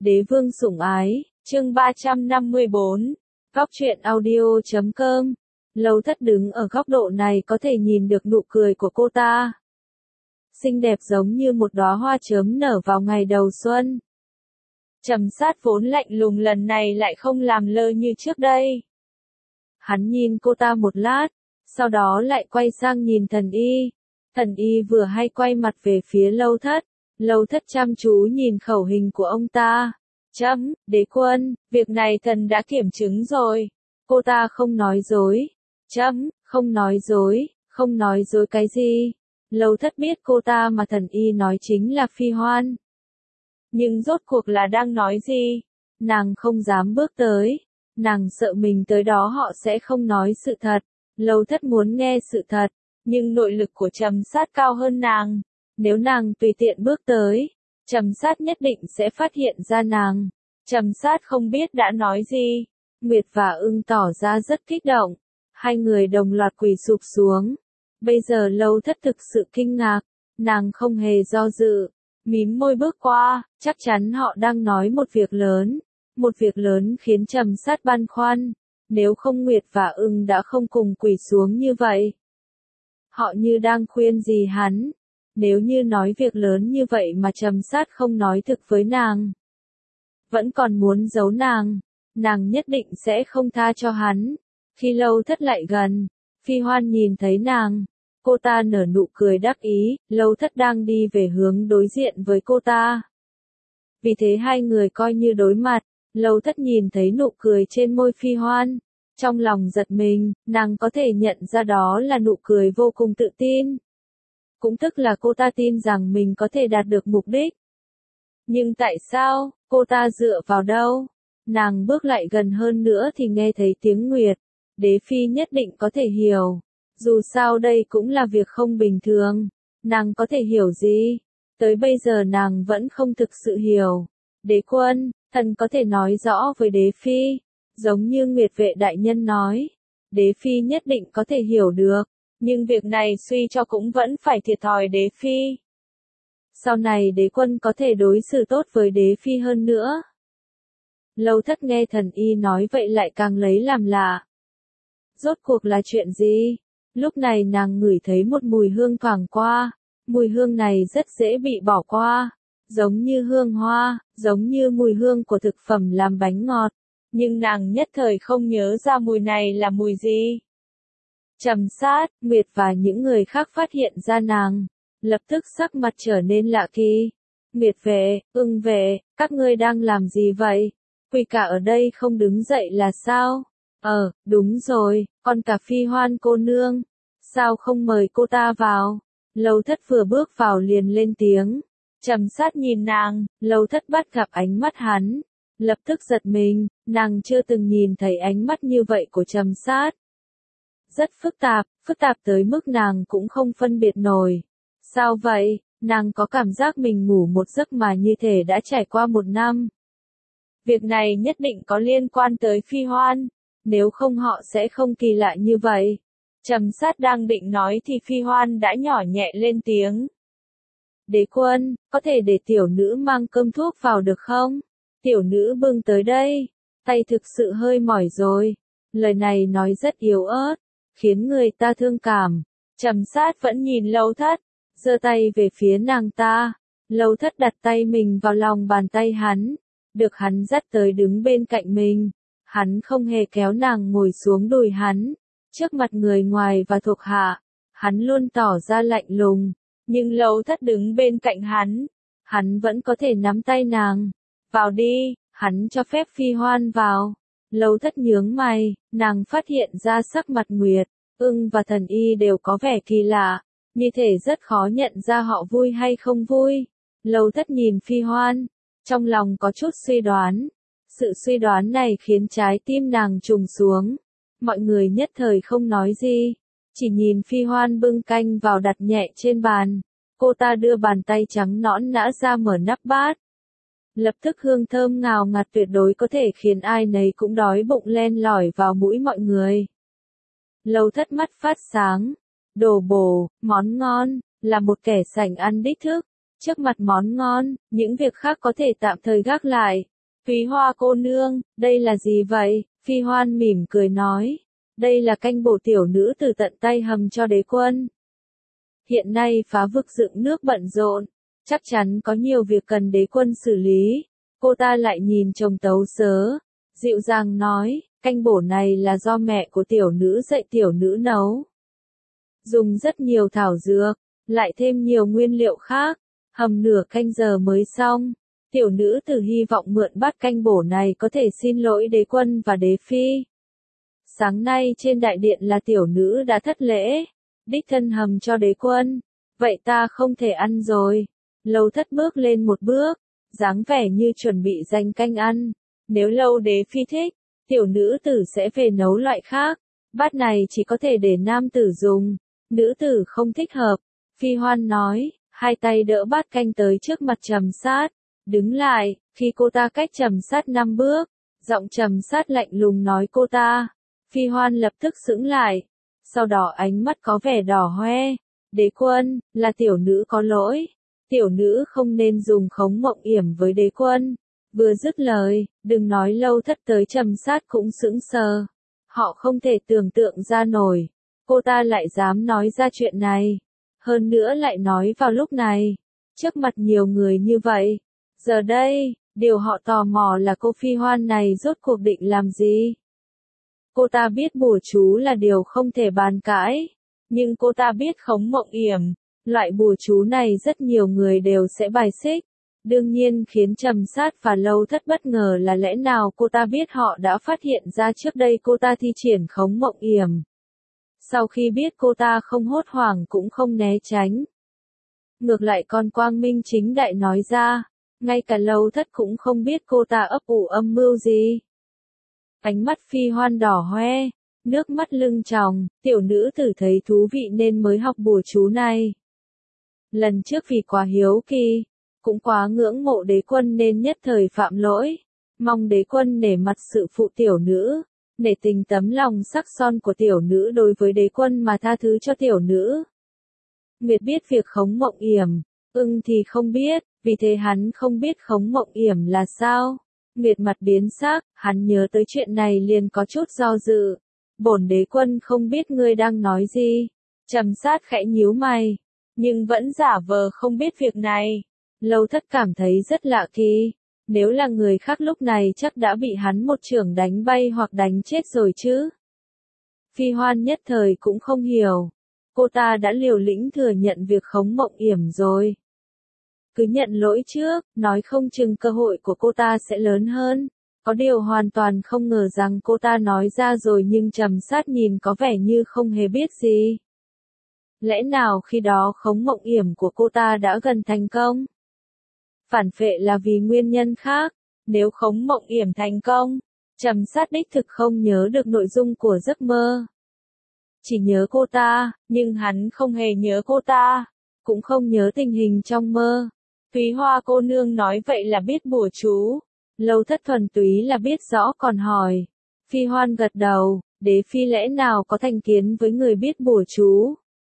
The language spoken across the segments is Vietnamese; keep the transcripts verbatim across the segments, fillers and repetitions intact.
Đế vương sủng ái, chương ba trăm năm mươi bốn, góc truyện audio chấm com. Lâu Thất đứng ở góc độ này có thể nhìn được nụ cười của cô ta. Xinh đẹp giống như một đóa hoa chớm nở vào ngày đầu xuân. Trầm Sát vốn lạnh lùng lần này lại không làm lơ như trước đây. Hắn nhìn cô ta một lát, sau đó lại quay sang nhìn Thần Y. Thần Y vừa hay quay mặt về phía Lâu Thất. Lâu Thất chăm chú nhìn khẩu hình của ông ta. Chấm, đế quân, việc này thần đã kiểm chứng rồi. Cô ta không nói dối. Chấm, không nói dối, không nói dối cái gì. Lâu Thất biết cô ta mà Thần Y nói chính là Phi Hoan. Nhưng rốt cuộc là đang nói gì? Nàng không dám bước tới. Nàng sợ mình tới đó họ sẽ không nói sự thật. Lâu Thất muốn nghe sự thật, nhưng nội lực của Trầm Sát cao hơn nàng. Nếu nàng tùy tiện bước tới, Trầm Sát nhất định sẽ phát hiện ra nàng. Trầm Sát không biết đã nói gì. Nguyệt và Ưng tỏ ra rất kích động. Hai người đồng loạt quỳ sụp xuống. Bây giờ Lâu Thất thực sự kinh ngạc. Nàng không hề do dự. Mím môi bước qua, chắc chắn họ đang nói một việc lớn. Một việc lớn khiến Trầm Sát băn khoăn. Nếu không Nguyệt và Ưng đã không cùng quỳ xuống như vậy. Họ như đang khuyên gì hắn. Nếu như nói việc lớn như vậy mà Trầm Sát không nói thực với nàng. Vẫn còn muốn giấu nàng. Nàng nhất định sẽ không tha cho hắn. Khi Lâu Thất lại gần, Phi Hoan nhìn thấy nàng. Cô ta nở nụ cười đắc ý, Lâu Thất đang đi về hướng đối diện với cô ta. Vì thế hai người coi như đối mặt. Lâu Thất nhìn thấy nụ cười trên môi Phi Hoan. Trong lòng giật mình, nàng có thể nhận ra đó là nụ cười vô cùng tự tin. Cũng tức là cô ta tin rằng mình có thể đạt được mục đích. Nhưng tại sao, cô ta dựa vào đâu? Nàng bước lại gần hơn nữa thì nghe thấy tiếng Nguyệt. Đế Phi nhất định có thể hiểu. Dù sao đây cũng là việc không bình thường. Nàng có thể hiểu gì? Tới bây giờ nàng vẫn không thực sự hiểu. Đế quân, thần có thể nói rõ với Đế Phi. Giống như Nguyệt vệ đại nhân nói. Đế Phi nhất định có thể hiểu được. Nhưng việc này suy cho cũng vẫn phải thiệt thòi Đế Phi. Sau này đế quân có thể đối xử tốt với Đế Phi hơn nữa. Lâu Thất nghe Thần Y nói vậy lại càng lấy làm lạ. Rốt cuộc là chuyện gì? Lúc này nàng ngửi thấy một mùi hương thoảng qua. Mùi hương này rất dễ bị bỏ qua. Giống như hương hoa, giống như mùi hương của thực phẩm làm bánh ngọt. Nhưng nàng nhất thời không nhớ ra mùi này là mùi gì. Trầm Sát, Nguyệt và những người khác phát hiện ra nàng. Lập tức sắc mặt trở nên lạ kỳ. Nguyệt vệ, Ưng vệ, các ngươi đang làm gì vậy? Quỳ cả ở đây không đứng dậy là sao? Ờ, đúng rồi, còn cả Phi Hoan cô nương. Sao không mời cô ta vào? Lâu Thất vừa bước vào liền lên tiếng. Trầm Sát nhìn nàng, Lâu Thất bắt gặp ánh mắt hắn. Lập tức giật mình, nàng chưa từng nhìn thấy ánh mắt như vậy của Trầm Sát. Rất phức tạp, phức tạp tới mức nàng cũng không phân biệt nổi. Sao vậy? Nàng có cảm giác mình ngủ một giấc mà như thể đã trải qua một năm. Việc này nhất định có liên quan tới Phi Hoan. Nếu không họ sẽ không kỳ lạ như vậy. Trầm Sát đang định nói thì Phi Hoan đã nhỏ nhẹ lên tiếng. Đế quân, có thể để tiểu nữ mang cơm thuốc vào được không? Tiểu nữ bưng tới đây. Tay thực sự hơi mỏi rồi. Lời này nói rất yếu ớt, khiến người ta thương cảm. Trầm Sát vẫn nhìn Lâu Thất, giơ tay về phía nàng ta. Lâu Thất đặt tay mình vào lòng bàn tay hắn. Được hắn dắt tới đứng bên cạnh mình. Hắn không hề kéo nàng ngồi xuống đùi hắn. Trước mặt người ngoài và thuộc hạ, hắn luôn tỏ ra lạnh lùng. Nhưng Lâu Thất đứng bên cạnh hắn. Hắn vẫn có thể nắm tay nàng. Vào đi, hắn cho phép Phi Hoan vào. Lâu Thất nhướng mày, nàng phát hiện ra sắc mặt Nguyệt, Ưng và Thần Y đều có vẻ kỳ lạ. Như thể rất khó nhận ra họ vui hay không vui. Lâu Thất nhìn Phi Hoan. Trong lòng có chút suy đoán. Sự suy đoán này khiến trái tim nàng trùng xuống. Mọi người nhất thời không nói gì. Chỉ nhìn Phi Hoan bưng canh vào đặt nhẹ trên bàn. Cô ta đưa bàn tay trắng nõn nã ra mở nắp bát. Lập tức hương thơm ngào ngạt tuyệt đối có thể khiến ai nấy cũng đói bụng len lỏi vào mũi mọi người. Lâu Thất mắt phát sáng. Đồ bổ, món ngon, là một kẻ sành ăn đích thức. Trước mặt món ngon, những việc khác có thể tạm thời gác lại. Thúy Hoa cô nương, đây là gì vậy? Phi Hoan mỉm cười nói. Đây là canh bổ tiểu nữ từ tận tay hầm cho đế quân. Hiện nay phá vực dựng nước bận rộn, chắc chắn có nhiều việc cần đế quân xử lý. Cô ta lại nhìn chồng Tấu Sớ, dịu dàng nói, canh bổ này là do mẹ của tiểu nữ dạy tiểu nữ nấu. Dùng rất nhiều thảo dược, lại thêm nhiều nguyên liệu khác, hầm nửa canh giờ mới xong. Tiểu nữ tử hy vọng mượn bát canh bổ này có thể xin lỗi đế quân và đế phi. Sáng nay trên đại điện là tiểu nữ đã thất lễ, đích thân hầm cho đế quân, vậy ta không thể ăn rồi. Lâu Thất bước lên một bước, dáng vẻ như chuẩn bị dành canh ăn. Nếu Lâu đế phi thích, tiểu nữ tử sẽ về nấu loại khác. Bát này chỉ có thể để nam tử dùng, nữ tử không thích hợp. Phi Hoan nói, hai tay đỡ bát canh tới trước mặt Trầm Sát, đứng lại. Khi cô ta cách Trầm Sát năm bước, giọng Trầm Sát lạnh lùng nói cô ta. Phi Hoan lập tức sững lại, sau đó ánh mắt có vẻ đỏ hoe. Đế quân, là tiểu nữ có lỗi. Tiểu nữ không nên dùng khống mộng yểm với đế quân. Vừa dứt lời, đừng nói Lâu Thất tới Trầm Sát cũng sững sờ. Họ không thể tưởng tượng ra nổi, cô ta lại dám nói ra chuyện này. Hơn nữa lại nói vào lúc này, trước mặt nhiều người như vậy. Giờ đây, điều họ tò mò là cô Phi Hoan này rốt cuộc định làm gì? Cô ta biết bùa chú là điều không thể bàn cãi, nhưng cô ta biết khống mộng yểm, loại bùa chú này rất nhiều người đều sẽ bài xích. Đương nhiên khiến Trầm Sát và Lâu Thất bất ngờ là lẽ nào cô ta biết họ đã phát hiện ra trước đây cô ta thi triển khống mộng yểm. Sau khi biết cô ta không hốt hoảng cũng không né tránh. Ngược lại còn quang minh chính đại nói ra, ngay cả Lâu Thất cũng không biết cô ta ấp ủ âm mưu gì. Ánh mắt Phi Hoan đỏ hoe, nước mắt lưng tròng, tiểu nữ tử thấy thú vị nên mới học bùa chú này. Lần trước vì quá hiếu kỳ, cũng quá ngưỡng mộ đế quân nên nhất thời phạm lỗi, mong đế quân nể mặt sự phụ tiểu nữ, nể tình tấm lòng sắc son của tiểu nữ đối với đế quân mà tha thứ cho tiểu nữ. Nguyệt biết việc khống mộng yểm, ưng thì không biết, vì thế hắn không biết khống mộng yểm là sao. Nguyệt mặt biến sắc, hắn nhớ tới chuyện này liền có chút do dự. Bổn đế quân không biết ngươi đang nói gì. Trầm Sát khẽ nhíu mày, nhưng vẫn giả vờ không biết việc này. Lâu Thất cảm thấy rất lạ kỳ, nếu là người khác lúc này chắc đã bị hắn một chưởng đánh bay hoặc đánh chết rồi chứ. Phi Hoan nhất thời cũng không hiểu, cô ta đã liều lĩnh thừa nhận việc khống mộng yểm rồi. Cứ nhận lỗi trước, nói không chừng cơ hội của cô ta sẽ lớn hơn. Có điều hoàn toàn không ngờ rằng cô ta nói ra rồi nhưng Trầm Sát nhìn có vẻ như không hề biết gì. Lẽ nào khi đó khống mộng yểm của cô ta đã gần thành công? Phản phệ là vì nguyên nhân khác, nếu khống mộng yểm thành công, Trầm Sát đích thực không nhớ được nội dung của giấc mơ. Chỉ nhớ cô ta, nhưng hắn không hề nhớ cô ta, cũng không nhớ tình hình trong mơ. Thúy Hoa cô nương nói vậy là biết bùa chú. Lâu Thất thuần túy là biết rõ còn hỏi. Phi Hoan gật đầu, đế phi lẽ nào có thành kiến với người biết bùa chú.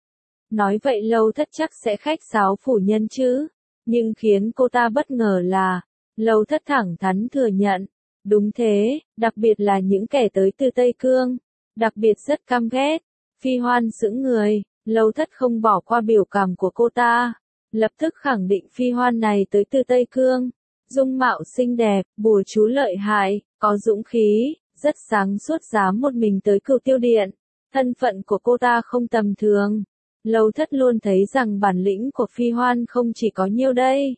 Nói vậy Lâu Thất chắc sẽ khách sáo phủ nhân chứ. Nhưng khiến cô ta bất ngờ là, Lâu Thất thẳng thắn thừa nhận. Đúng thế, đặc biệt là những kẻ tới từ Tây Cương. Đặc biệt rất căm ghét. Phi Hoan sững người, Lâu Thất không bỏ qua biểu cảm của cô ta. Lập tức khẳng định Phi Hoan này tới từ Tây Cương. Dung mạo xinh đẹp, bùa chú lợi hại, có dũng khí, rất sáng suốt dám một mình tới Cửu Tiêu Điện. Thân phận của cô ta không tầm thường. Lâu Thất luôn thấy rằng bản lĩnh của Phi Hoan không chỉ có nhiêu đây.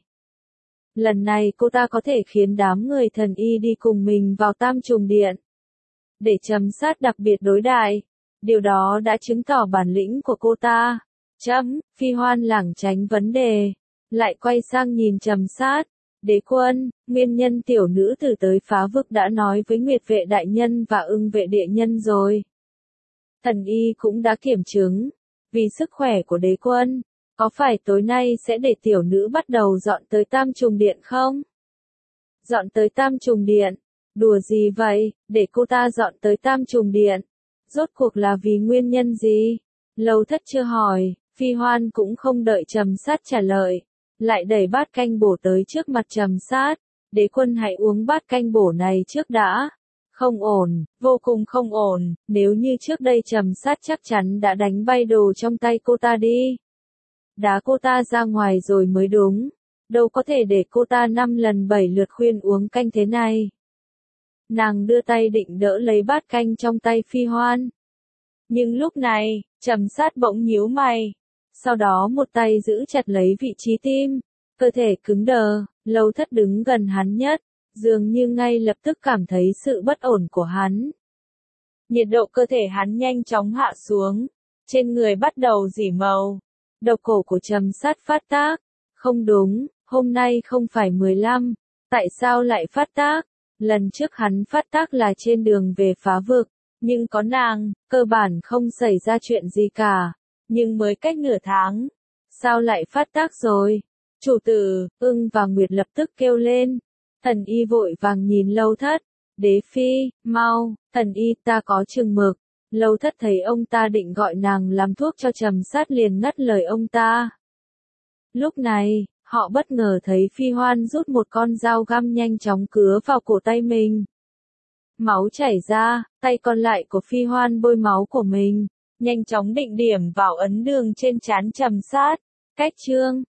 Lần này cô ta có thể khiến đám người thần y đi cùng mình vào Tam Trùng Điện. Để Trầm Sát đặc biệt đối đãi. Điều đó đã chứng tỏ bản lĩnh của cô ta. Chấm, Phi Hoan lảng tránh vấn đề. Lại quay sang nhìn Trầm Sát. Đế quân, nguyên nhân tiểu nữ tử tới phá vực đã nói với Nguyệt vệ đại nhân và Ưng vệ địa nhân rồi. Thần y cũng đã kiểm chứng. Vì sức khỏe của đế quân, có phải tối nay sẽ để tiểu nữ bắt đầu dọn tới Tam Trùng Điện không? Dọn tới Tam Trùng Điện? Đùa gì vậy, để cô ta dọn tới Tam Trùng Điện? Rốt cuộc là vì nguyên nhân gì? Lâu Thất chưa hỏi, Phi Hoan cũng không đợi Trầm Sát trả lời. lại đẩy bát canh bổ tới trước mặt Trầm Sát. Đế quân hãy uống bát canh bổ này trước đã. Không ổn, vô cùng không ổn, nếu như trước đây Trầm Sát chắc chắn đã đánh bay đồ trong tay cô ta đi. Đá cô ta ra ngoài rồi mới đúng, đâu có thể để cô ta năm lần bảy lượt khuyên uống canh thế này. Nàng đưa tay định đỡ lấy bát canh trong tay Phi Hoan. Nhưng lúc này, Trầm Sát bỗng nhíu mày, sau đó một tay giữ chặt lấy vị trí tim, cơ thể cứng đờ. Lâu Thất đứng gần hắn nhất, dường như ngay lập tức cảm thấy sự bất ổn của hắn. Nhiệt độ cơ thể hắn nhanh chóng hạ xuống, trên người bắt đầu rỉ màu. Độc cổ của Trầm Sát phát tác. Không đúng, hôm nay không phải mười lăm, tại sao lại phát tác? Lần trước hắn phát tác là trên đường về phá vực, nhưng có nàng, cơ bản không xảy ra chuyện gì cả. Nhưng mới cách nửa tháng, sao lại phát tác rồi? Chủ tử, Ưng và Nguyệt lập tức kêu lên. Thần y vội vàng nhìn Lâu Thất. Đế phi, mau, thần y ta có chừng mực. Lâu Thất thấy ông ta định gọi nàng làm thuốc cho Trầm Sát liền ngắt lời ông ta. Lúc này, họ bất ngờ thấy Phi Hoan rút một con dao găm nhanh chóng cứa vào cổ tay mình. Máu chảy ra, tay còn lại của Phi Hoan bôi máu của mình, nhanh chóng định điểm vào ấn đường trên trán Trầm Sát. Cách chương